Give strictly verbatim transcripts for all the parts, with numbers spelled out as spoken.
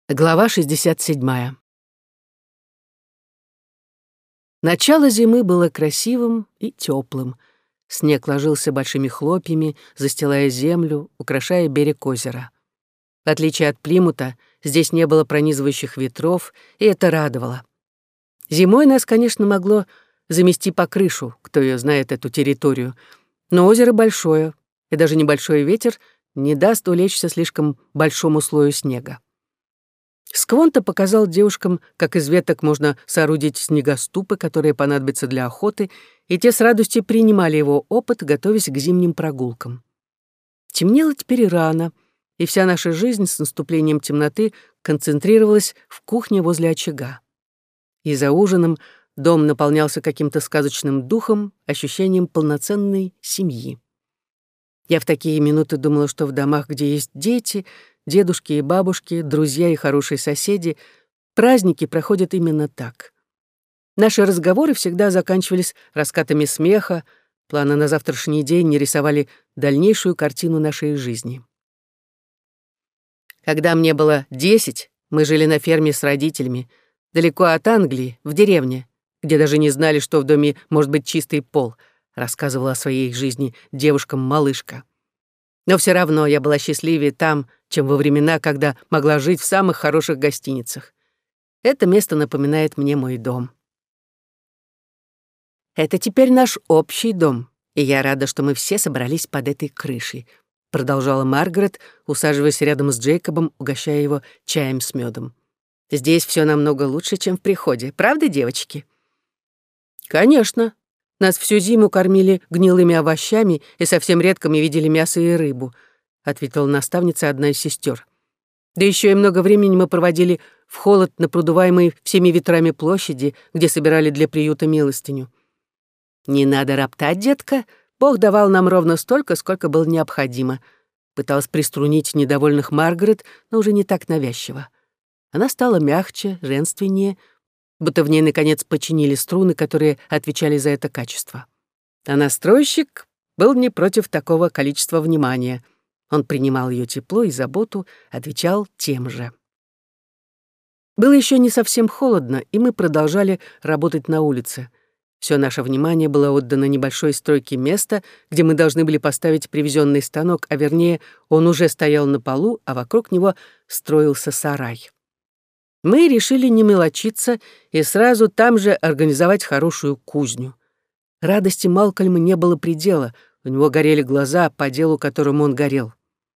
Глава шестьдесят седьмая. Начало зимы было красивым и теплым. Снег ложился большими хлопьями, застилая землю, украшая берег озера. В отличие от Плимута, здесь не было пронизывающих ветров, и это радовало. Зимой нас, конечно, могло замести по крышу, кто ее знает, эту территорию, но озеро большое, и даже небольшой ветер не даст улечься слишком большому слою снега. Сквонта показал девушкам, как из веток можно соорудить снегоступы, которые понадобятся для охоты, и те с радостью принимали его опыт, готовясь к зимним прогулкам. Темнело теперь рано, и вся наша жизнь с наступлением темноты концентрировалась в кухне возле очага. И за ужином дом наполнялся каким-то сказочным духом, ощущением полноценной семьи. Я в такие минуты думала, что в домах, где есть дети, дедушки и бабушки, друзья и хорошие соседи, праздники проходят именно так. Наши разговоры всегда заканчивались раскатами смеха, планы на завтрашний день не рисовали дальнейшую картину нашей жизни. Когда мне было десять, мы жили на ферме с родителями, далеко от Англии, в деревне, где даже не знали, что в доме может быть чистый пол, рассказывала о своей жизни девушкам-малышка. Но все равно я была счастливее там, чем во времена, когда могла жить в самых хороших гостиницах. Это место напоминает мне мой дом. Это теперь наш общий дом, и я рада, что мы все собрались под этой крышей, продолжала Маргарет, усаживаясь рядом с Джейкобом, угощая его чаем с медом. Здесь все намного лучше, чем в приходе, правда, девочки? Конечно. Нас всю зиму кормили гнилыми овощами, и совсем редко мы видели мясо и рыбу, ответила наставница, одна из сестер. Да еще и много времени мы проводили в холод на продуваемой всеми ветрами площади, где собирали для приюта милостыню. Не надо роптать, детка, Бог давал нам ровно столько, сколько было необходимо. Пыталась приструнить недовольных Маргарет, но уже не так навязчиво. Она стала мягче, женственнее, будто в ней, наконец, починили струны, которые отвечали за это качество. А настройщик был не против такого количества внимания. Он принимал ее тепло и заботу, отвечал тем же. Было еще не совсем холодно, и мы продолжали работать на улице. Все наше внимание было отдано небольшой стройке места, где мы должны были поставить привезенный станок, а вернее, он уже стоял на полу, а вокруг него строился сарай. Мы решили не мелочиться и сразу там же организовать хорошую кузню. Радости Малкольма не было предела, у него горели глаза по делу, которому он горел.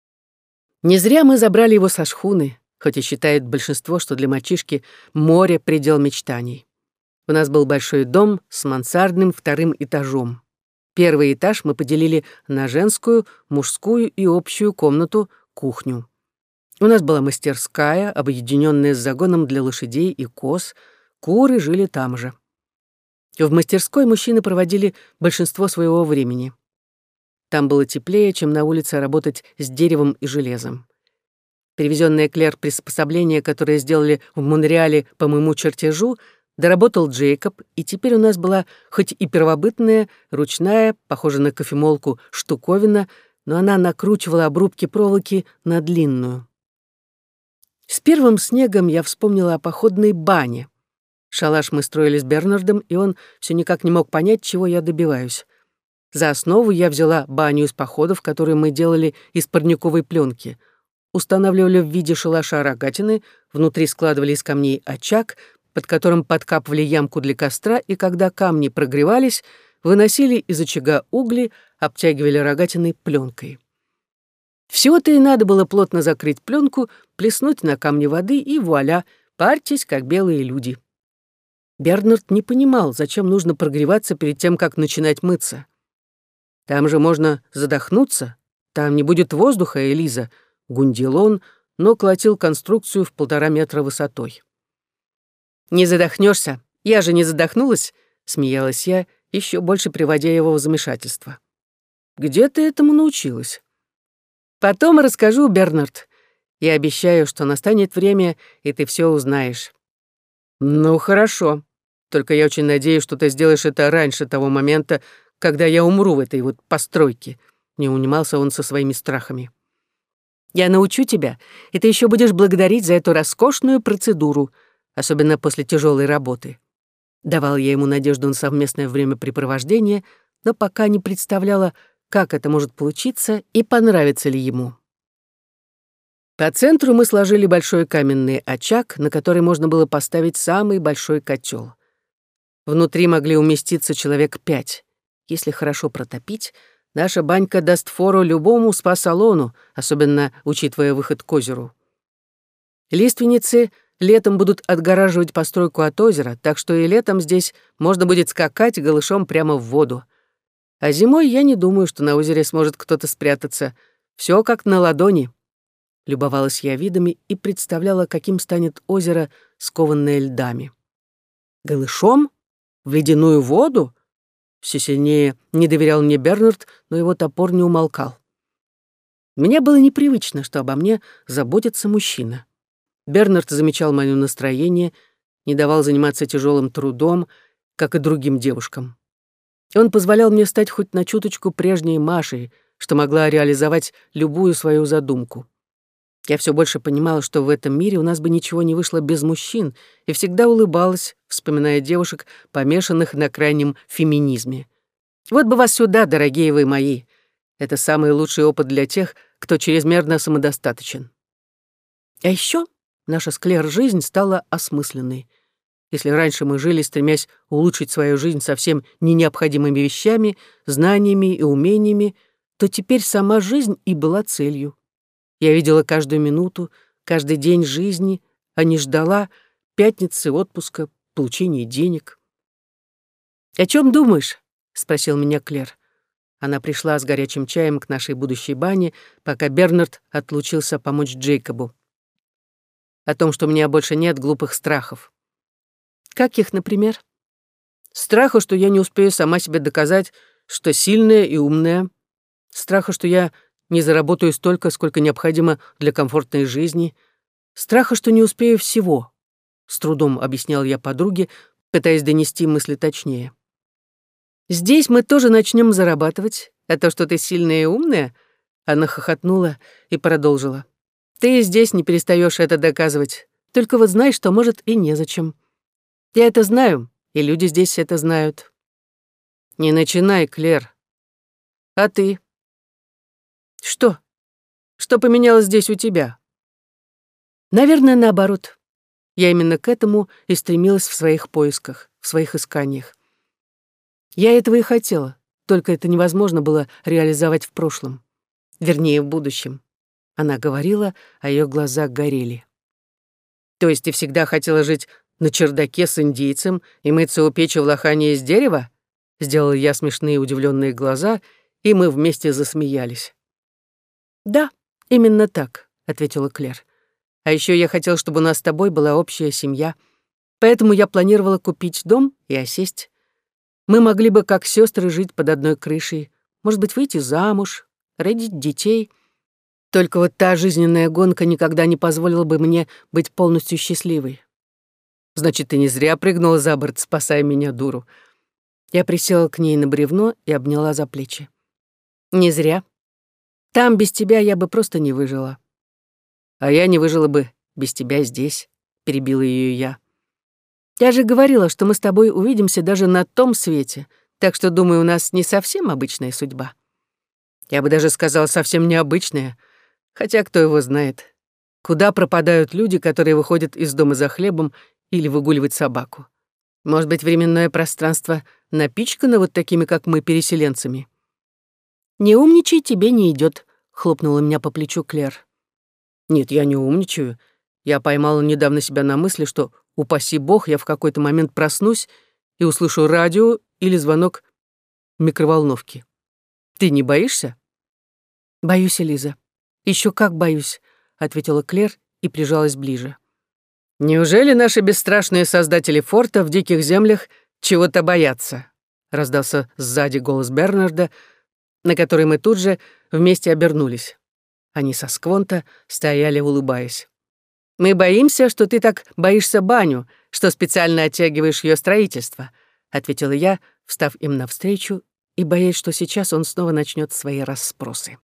Не зря мы забрали его со шхуны, хоть и считает большинство, что для мальчишки море — предел мечтаний. У нас был большой дом с мансардным вторым этажом. Первый этаж мы поделили на женскую, мужскую и общую комнату, кухню. У нас была мастерская, объединенная с загоном для лошадей и коз, куры жили там же. В мастерской мужчины проводили большинство своего времени. Там было теплее, чем на улице работать с деревом и железом. Привезенное Клэр приспособление, которое сделали в Монреале по моему чертежу, доработал Джейкоб, и теперь у нас была хоть и первобытная, ручная, похожая на кофемолку, штуковина, но она накручивала обрубки проволоки на длинную. С первым снегом я вспомнила о походной бане. Шалаш мы строили с Бернардом, и он все никак не мог понять, чего я добиваюсь. За основу я взяла баню из походов, которую мы делали из парниковой пленки. Устанавливали в виде шалаша рогатины, внутри складывали из камней очаг, под которым подкапывали ямку для костра, и когда камни прогревались, выносили из очага угли, обтягивали рогатиной пленкой. Всего-то и надо было плотно закрыть пленку, плеснуть на камни воды, и вуаля, парьтесь, как белые люди. Бернард не понимал, зачем нужно прогреваться перед тем, как начинать мыться. Там же можно задохнуться, там не будет воздуха, Элиза, гундил он, но колотил конструкцию в полтора метра высотой. «Не задохнешься, я же не задохнулась», — смеялась я, еще больше приводя его в замешательство. «Где ты этому научилась?» «Потом расскажу, Бернард. Я обещаю, что настанет время, и ты все узнаешь». «Ну, хорошо. Только я очень надеюсь, что ты сделаешь это раньше того момента, когда я умру в этой вот постройке», — не унимался он со своими страхами. Я научу тебя, и ты еще будешь благодарить за эту роскошную процедуру, особенно после тяжелой работы». Давал я ему надежду на совместное времяпрепровождение, но пока не представляла, как это может получиться и понравится ли ему. По центру мы сложили большой каменный очаг, на который можно было поставить самый большой котел. Внутри могли уместиться человек пять. Если хорошо протопить, наша банька даст фору любому спа-салону, особенно учитывая выход к озеру. Лиственницы летом будут отгораживать постройку от озера, так что и летом здесь можно будет скакать голышом прямо в воду. А зимой я не думаю, что на озере сможет кто-то спрятаться. Все как на ладони. Любовалась я видами и представляла, каким станет озеро, скованное льдами. Голышом? В ледяную воду? Все сильнее не доверял мне Бернард, но его топор не умолкал. Мне было непривычно, что обо мне заботится мужчина. Бернард замечал моё настроение, не давал заниматься тяжелым трудом, как и другим девушкам. Он позволял мне стать хоть на чуточку прежней Машей, что могла реализовать любую свою задумку. Я все больше понимала, что в этом мире у нас бы ничего не вышло без мужчин, и всегда улыбалась, вспоминая девушек, помешанных на крайнем феминизме. Вот бы вас сюда, дорогие вы мои. Это самый лучший опыт для тех, кто чрезмерно самодостаточен. А еще наша с Клэр жизнь стала осмысленной. Если раньше мы жили, стремясь улучшить свою жизнь совсем не необходимыми вещами, знаниями и умениями, то теперь сама жизнь и была целью. Я видела каждую минуту, каждый день жизни, а не ждала пятницы, отпуска, получения денег. «О чем думаешь?» — спросил меня Клэр. Она пришла с горячим чаем к нашей будущей бане, пока Бернард отлучился помочь Джейкобу. «О том, что у меня больше нет глупых страхов». «Каких, например?» «Страха, что я не успею сама себе доказать, что сильная и умная. Страха, что я не заработаю столько, сколько необходимо для комфортной жизни. Страха, что не успею всего», — с трудом объяснял я подруге, пытаясь донести мысли точнее. «Здесь мы тоже начнем зарабатывать, а то, что ты сильная и умная», — она хохотнула и продолжила. «Ты здесь не перестаешь это доказывать, только вот знаешь, что, может, и незачем. Я это знаю, и люди здесь это знают». «Не начинай, Клэр. А ты?» «Что? Что поменялось здесь у тебя?» «Наверное, наоборот. Я именно к этому и стремилась в своих поисках, в своих исканиях. Я этого и хотела, только это невозможно было реализовать в прошлом. Вернее, в будущем». Она говорила, а ее глаза горели. «То есть ты всегда хотела жить на чердаке с индейцем и мыться у печи в лохане из дерева?» Сделала я смешные удивленные глаза, и мы вместе засмеялись. «Да, именно так», — ответила Клэр. «А еще я хотела, чтобы у нас с тобой была общая семья, поэтому я планировала купить дом и осесть. Мы могли бы, как сестры, жить под одной крышей, может быть, выйти замуж, родить детей. Только вот та жизненная гонка никогда не позволила бы мне быть полностью счастливой». «Значит, ты не зря прыгнула за борт, спасая меня, дуру». Я присела к ней на бревно и обняла за плечи. «Не зря. Там без тебя я бы просто не выжила». «А я не выжила бы без тебя здесь», — перебила ее я. «Я же говорила, что мы с тобой увидимся даже на том свете, так что, думаю, у нас не совсем обычная судьба. Я бы даже сказала, совсем необычная, хотя кто его знает. Куда пропадают люди, которые выходят из дома за хлебом или выгуливать собаку? Может быть, временное пространство напичкано вот такими, как мы, переселенцами?» «Не умничай, тебе не идет», — хлопнула меня по плечу Клэр. «Нет, я не умничаю. Я поймала недавно себя на мысли, что, упаси бог, я в какой-то момент проснусь и услышу радио или звонок микроволновки. Ты не боишься?» «Боюсь, Элиза. Еще как боюсь», — ответила Клэр и прижалась ближе. «Неужели наши бесстрашные создатели форта в диких землях чего-то боятся?» — раздался сзади голос Бернарда, на который мы тут же вместе обернулись. Они со Сквонта стояли, улыбаясь. «Мы боимся, что ты так боишься баню, что специально оттягиваешь ее строительство», — ответила я, встав им навстречу и боясь, что сейчас он снова начнет свои расспросы.